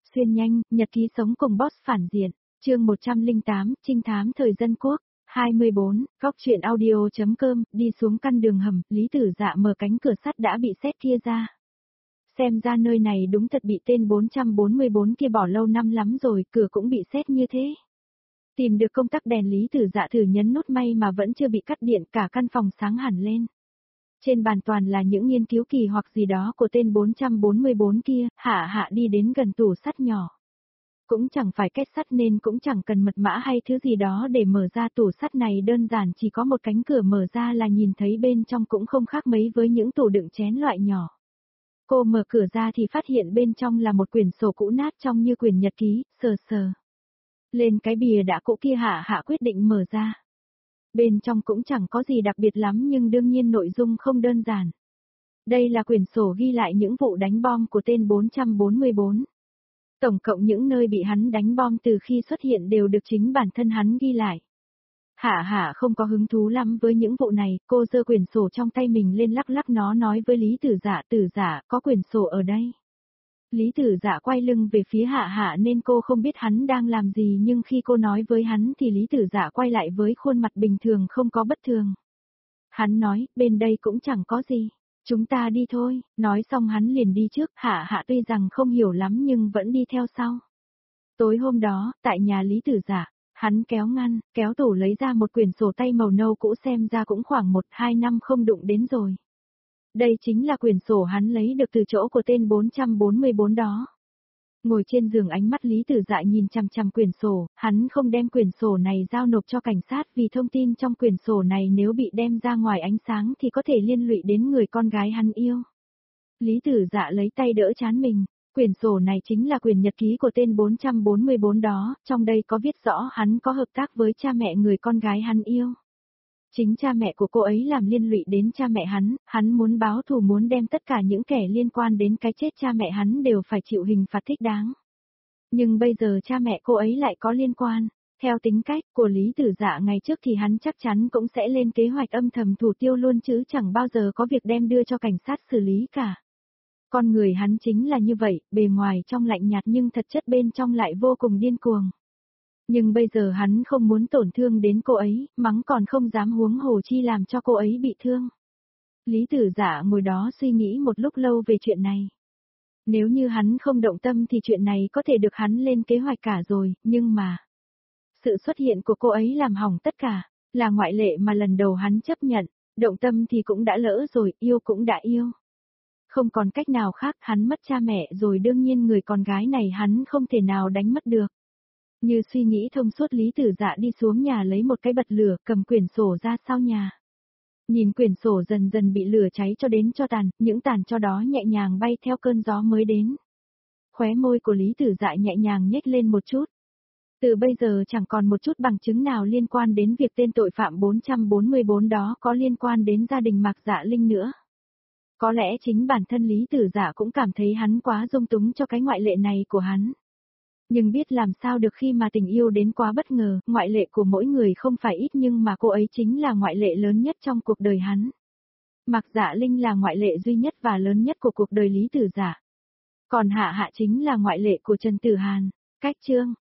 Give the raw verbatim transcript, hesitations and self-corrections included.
Xuyên nhanh, nhật ký sống cùng boss phản diện. Chương một trăm lẻ tám, trinh thám thời dân quốc. hai mươi bốn, góc truyện audio.com, đi xuống căn đường hầm, Lý Tử Dạ mở cánh cửa sắt đã bị sét kia ra. Xem ra nơi này đúng thật bị tên bốn trăm bốn mươi bốn kia bỏ lâu năm lắm rồi, cửa cũng bị sét như thế. Tìm được công tắc đèn, Lý Tử Dạ thử nhấn nút, may mà vẫn chưa bị cắt điện, cả căn phòng sáng hẳn lên. Trên bàn toàn là những nghiên cứu kỳ hoặc gì đó của tên bốn trăm bốn mươi bốn kia. Hạ Hạ đi đến gần tủ sắt nhỏ. Cũng chẳng phải kết sắt nên cũng chẳng cần mật mã hay thứ gì đó để mở ra tủ sắt này, đơn giản chỉ có một cánh cửa mở ra là nhìn thấy bên trong, cũng không khác mấy với những tủ đựng chén loại nhỏ. Cô mở cửa ra thì phát hiện bên trong là một quyển sổ cũ nát trông như quyển nhật ký, sờ sờ lên cái bìa đã cũ kia, Hạ Hạ quyết định mở ra. Bên trong cũng chẳng có gì đặc biệt lắm nhưng đương nhiên nội dung không đơn giản. Đây là quyển sổ ghi lại những vụ đánh bom của tên bốn trăm bốn mươi bốn. Tổng cộng những nơi bị hắn đánh bom từ khi xuất hiện đều được chính bản thân hắn ghi lại. Hạ Hạ không có hứng thú lắm với những vụ này, cô giơ quyển sổ trong tay mình lên lắc lắc nó, nói với Lý Tử Dạ, Tử Dạ, có quyển sổ ở đây. Lý Tử Dạ quay lưng về phía Hạ Hạ nên cô không biết hắn đang làm gì, nhưng khi cô nói với hắn thì Lý Tử Dạ quay lại với khuôn mặt bình thường không có bất thường. Hắn nói, bên đây cũng chẳng có gì. Chúng ta đi thôi, nói xong hắn liền đi trước. Hạ Hạ tuy rằng không hiểu lắm nhưng vẫn đi theo sau. Tối hôm đó, tại nhà Lý Tử Dạ, hắn kéo ngăn, kéo tủ lấy ra một quyển sổ tay màu nâu cũ, xem ra cũng khoảng một hai năm không đụng đến rồi. Đây chính là quyển sổ hắn lấy được từ chỗ của tên bốn trăm bốn mươi bốn đó. Ngồi trên giường, ánh mắt Lý Tử Dạ nhìn chằm chằm quyển sổ, hắn không đem quyển sổ này giao nộp cho cảnh sát vì thông tin trong quyển sổ này nếu bị đem ra ngoài ánh sáng thì có thể liên lụy đến người con gái hắn yêu. Lý Tử Dạ lấy tay đỡ trán mình, quyển sổ này chính là quyển nhật ký của tên bốn trăm bốn mươi bốn đó, trong đây có viết rõ hắn có hợp tác với cha mẹ người con gái hắn yêu. Chính cha mẹ của cô ấy làm liên lụy đến cha mẹ hắn, hắn muốn báo thù, muốn đem tất cả những kẻ liên quan đến cái chết cha mẹ hắn đều phải chịu hình phạt thích đáng. Nhưng bây giờ cha mẹ cô ấy lại có liên quan. Theo tính cách của Lý Tử Dạ ngày trước thì hắn chắc chắn cũng sẽ lên kế hoạch âm thầm thủ tiêu luôn chứ chẳng bao giờ có việc đem đưa cho cảnh sát xử lý cả. Con người hắn chính là như vậy, bề ngoài trong lạnh nhạt nhưng thật chất bên trong lại vô cùng điên cuồng. Nhưng bây giờ hắn không muốn tổn thương đến cô ấy, mắng còn không dám, huống hồ chi làm cho cô ấy bị thương. Lý Tử Dạ ngồi đó suy nghĩ một lúc lâu về chuyện này. Nếu như hắn không động tâm thì chuyện này có thể được hắn lên kế hoạch cả rồi, nhưng mà sự xuất hiện của cô ấy làm hỏng tất cả, là ngoại lệ mà lần đầu hắn chấp nhận, động tâm thì cũng đã lỡ rồi, yêu cũng đã yêu. Không còn cách nào khác, hắn mất cha mẹ rồi, đương nhiên người con gái này hắn không thể nào đánh mất được. Như suy nghĩ thông suốt, Lý Tử Dạ đi xuống nhà lấy một cái bật lửa, cầm quyển sổ ra sau nhà. Nhìn quyển sổ dần dần bị lửa cháy cho đến tro tàn, những tàn tro đó nhẹ nhàng bay theo cơn gió mới đến. Khóe môi của Lý Tử Dạ nhẹ nhàng nhếch lên một chút. Từ bây giờ chẳng còn một chút bằng chứng nào liên quan đến việc tên tội phạm bốn trăm bốn mươi bốn đó có liên quan đến gia đình Mạc Dạ Linh nữa. Có lẽ chính bản thân Lý Tử Dạ cũng cảm thấy hắn quá dung túng cho cái ngoại lệ này của hắn. Nhưng biết làm sao được khi mà tình yêu đến quá bất ngờ, ngoại lệ của mỗi người không phải ít nhưng mà cô ấy chính là ngoại lệ lớn nhất trong cuộc đời hắn. Mạc Dạ Linh là ngoại lệ duy nhất và lớn nhất của cuộc đời Lý Tử Dạ. Còn Hạ Hạ chính là ngoại lệ của Trần Tử Hàn. Cách chương